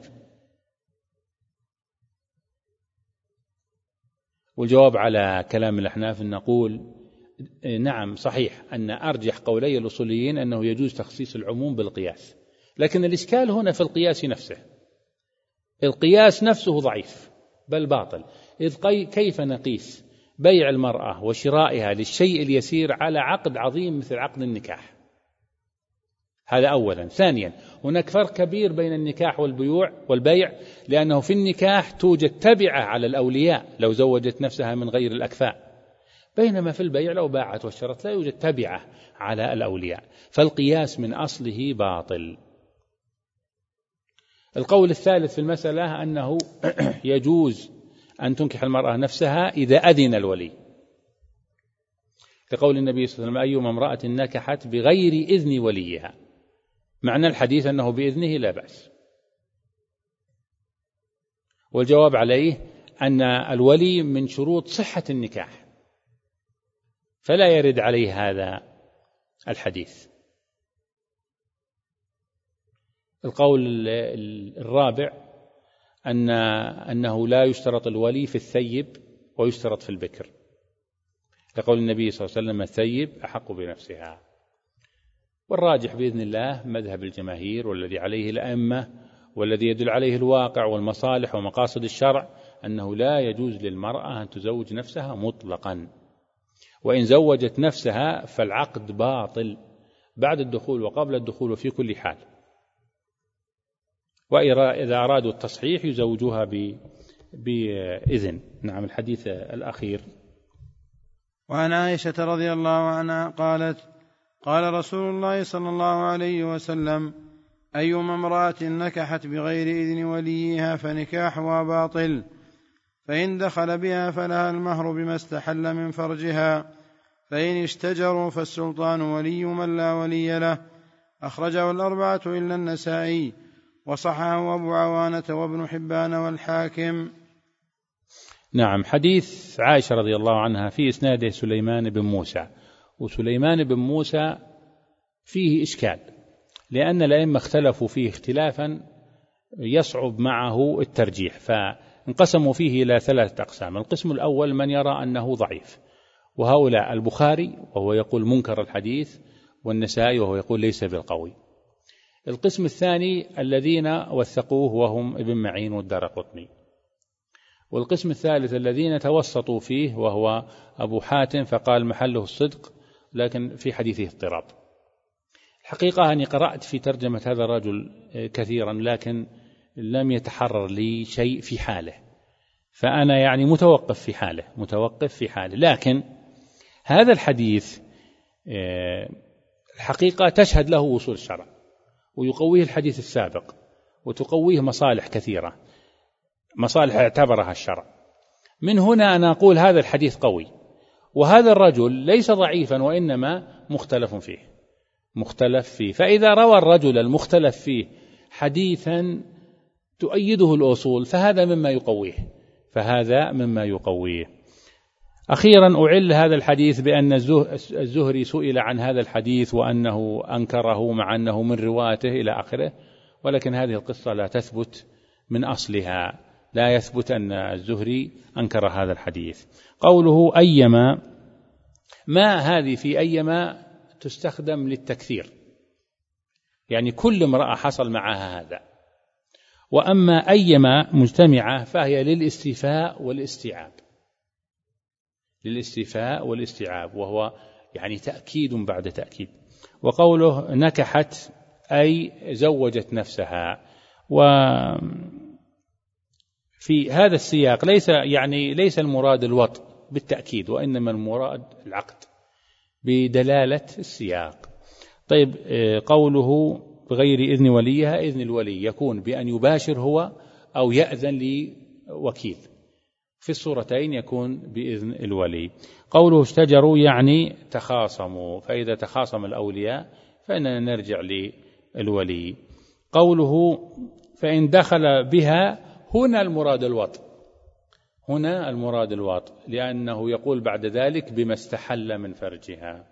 والجواب على كلام الأحناف أن نقول نعم صحيح أن أرجح قولي الأصوليين أنه يجوز تخصيص العموم بالقياس، لكن الإشكال هنا في القياس نفسه. القياس نفسه ضعيف بل باطل، إذ كيف نقيس بيع المرأة وشرائها للشيء اليسير على عقد عظيم مثل عقد النكاح؟ هذا أولا. ثانيا هناك فرق كبير بين النكاح والبيوع والبيع، لأنه في النكاح توجد تبعة على الأولياء لو زوجت نفسها من غير الأكفاء، بينما في البيع لو باعت واشترت لا يوجد تبعة على الأولياء، فالقياس من أصله باطل. القول الثالث في المسألة أنه يجوز أن تنكح المرأة نفسها إذا أذن الولي، لقول النبي صلى الله عليه وسلم أيما امرأة نكحت بغير إذن وليها. معنى الحديث أنه بإذنه لا بأس، والجواب عليه أن الولي من شروط صحة النكاح، فلا يرد عليه هذا الحديث. القول الرابع أن أنه لا يشترط الولي في الثيب ويشترط في البكر، لقول النبي صلى الله عليه وسلم الثيب أحق بنفسها. والراجح بإذن الله مذهب الجماهير والذي عليه الأئمة والذي يدل عليه الواقع والمصالح ومقاصد الشرع أنه لا يجوز للمرأة أن تزوج نفسها مطلقا، وإن زوجت نفسها فالعقد باطل بعد الدخول وقبل الدخول وفي كل حال. وإذا أرادوا التصحيح يزوجوها بإذن. نعم. الحديث الأخير. وعن عائشة رضي الله عنها قالت: قال رسول الله صلى الله عليه وسلم: أيما امرأة نكحت بغير إذن وليها فنكاحها باطل، فإن دخل بها فلها المهر بما استحل من فرجها، فإن اشتجروا فالسلطان ولي من لا ولي له. أخرجه الأربعة إلا النسائي، وصححه أبو عوانة وابن حبان والحاكم. نعم. حديث عائشة رضي الله عنها في إسناده سليمان بن موسى، وسليمان بن موسى فيه إشكال، لأن الأئمة اختلفوا فيه اختلافا يصعب معه الترجيح، فانقسموا فيه إلى ثلاثة أقسام. القسم الأول من يرى أنه ضعيف، وهؤلاء البخاري وهو يقول منكر الحديث، والنسائي وهو يقول ليس بالقوي. القسم الثاني الذين وثقوه وهم ابن معين والدارقطني. والقسم الثالث الذين توسطوا فيه وهو أبو حاتم فقال محله الصدق لكن في حديثه اضطراب. الحقيقة أني قرأت في ترجمة هذا الرجل كثيرا لكن لم يتحرر لي شيء في حاله، فأنا يعني متوقف في حاله متوقف في حاله لكن هذا الحديث الحقيقة تشهد له وصول الشرع، ويقويه الحديث السابق، وتقويه مصالح كثيرة، مصالح اعتبرها الشرع. من هنا أنا أقول هذا الحديث قوي، وهذا الرجل ليس ضعيفا وإنما مختلف فيه مختلف فيه فإذا روى الرجل المختلف فيه حديثا تؤيده الأصول فهذا مما يقويه فهذا مما يقويه أخيرا أعل هذا الحديث بأن الزهري سئل عن هذا الحديث وأنه أنكره مع أنه من رواته إلى آخره، ولكن هذه القصة لا تثبت من أصلها، لا يثبت أن الزهري أنكر هذا الحديث. قوله أيما، ما هذه في أيما تستخدم للتكثير، يعني كل امرأة حصل معها هذا. وأما أيما مجتمعة فهي للاستيفاء والاستيعاب للاستيفاء والاستيعاب وهو يعني تأكيد بعد تأكيد. وقوله نكحت أي زوجت نفسها، وفي هذا السياق ليس يعني ليس المراد الوطء بالتأكيد، وإنما المراد العقد بدلالة السياق. طيب قوله بغير إذن وليها، إذن الولي يكون بأن يباشر هو أو يأذن لوكيل، في الصورتين يكون بإذن الولي. قوله اشتجروا يعني تخاصموا، فإذا تخاصم الأولياء فإننا نرجع للولي. قوله فإن دخل بها، هنا المراد الوطء هنا المراد الوطء لأنه يقول بعد ذلك بما استحل من فرجها.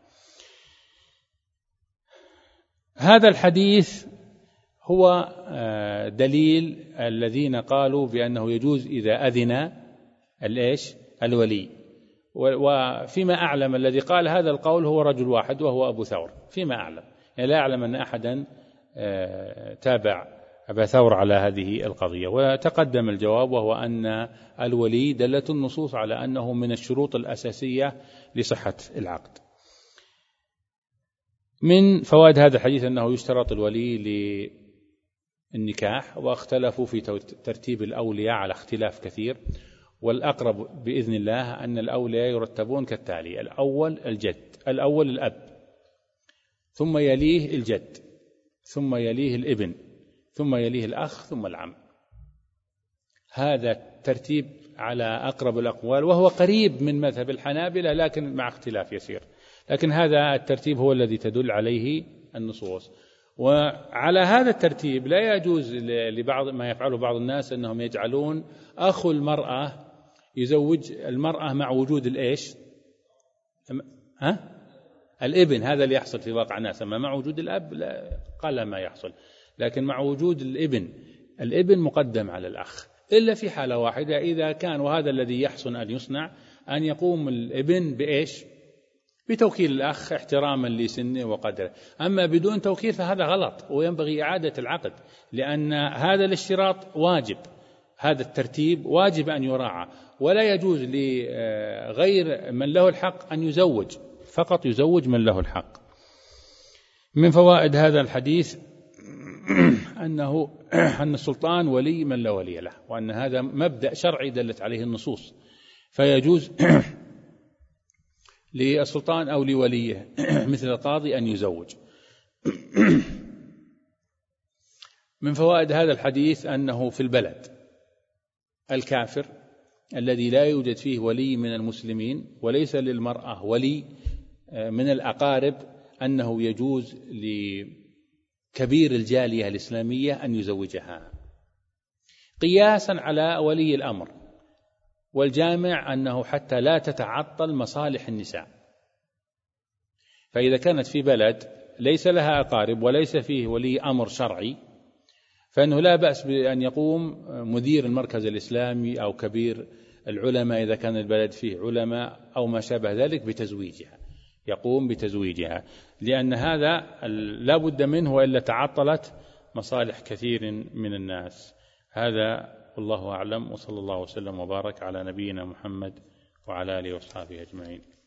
هذا الحديث هو دليل الذين قالوا بأنه يجوز إذا أذن الإيش الولي، وفيما أعلم الذي قال هذا القول هو رجل واحد وهو أبو ثور، فيما أعلم يعني لا أعلم أن أحدا تابع أبا ثور على هذه القضية. وتقدم الجواب وهو أن الولي دلت النصوص على أنه من الشروط الأساسية لصحة العقد. من فوائد هذا الحديث أنه يشترط الولي للنكاح، واختلفوا في ترتيب الأولياء على اختلاف كثير، والأقرب بإذن الله أن الأولياء يرتبون كالتالي: الأول الجد، الأول الأب، ثم يليه الجد، ثم يليه الابن، ثم يليه الأخ، ثم العم. هذا الترتيب على أقرب الأقوال، وهو قريب من مذهب الحنابلة لكن مع اختلاف يسير، لكن هذا الترتيب هو الذي تدل عليه النصوص. وعلى هذا الترتيب لا يجوز لبعض ما يفعله بعض الناس أنهم يجعلون أخو المرأة يزوج المرأة مع وجود الإيش ها الابن. هذا اللي يحصل في واقع الناس، أما مع وجود الأب لا قل ما يحصل، لكن مع وجود الابن الابن مقدم على الأخ، إلا في حالة واحدة إذا كان، وهذا الذي يحسن أن يصنع، أن يقوم الابن بإيش بتوكيل الأخ احتراما لسنه وقدره. أما بدون توكيل فهذا غلط، وينبغي إعادة العقد، لأن هذا الاشتراط واجب، هذا الترتيب واجب أن يراعى، ولا يجوز لغير من له الحق أن يزوج، فقط يزوج من له الحق. من فوائد هذا الحديث أنه أن السلطان ولي من لا ولي له، وأن هذا مبدأ شرعي دلت عليه النصوص، فيجوز للسلطان أو لوليه مثل القاضي أن يزوج. من فوائد هذا الحديث أنه في البلد الكافر الذي لا يوجد فيه ولي من المسلمين وليس للمرأة ولي من الأقارب أنه يجوز لكبير الجالية الإسلامية أن يزوجها، قياسا على ولي الأمر. والجامع أنه حتى لا تتعطل مصالح النساء، فإذا كانت في بلد ليس لها أقارب وليس فيه ولي أمر شرعي، فإنه لا بأس بأن يقوم مدير المركز الإسلامي أو كبير العلماء إذا كان البلد فيه علماء أو ما شابه ذلك بتزويجها، يقوم بتزويجها، لأن هذا لا بد منه وإلا تعطلت مصالح كثير من الناس. هذا والله أعلم، وصلى الله وسلم وبارك على نبينا محمد وعلى آله وصحبه أجمعين.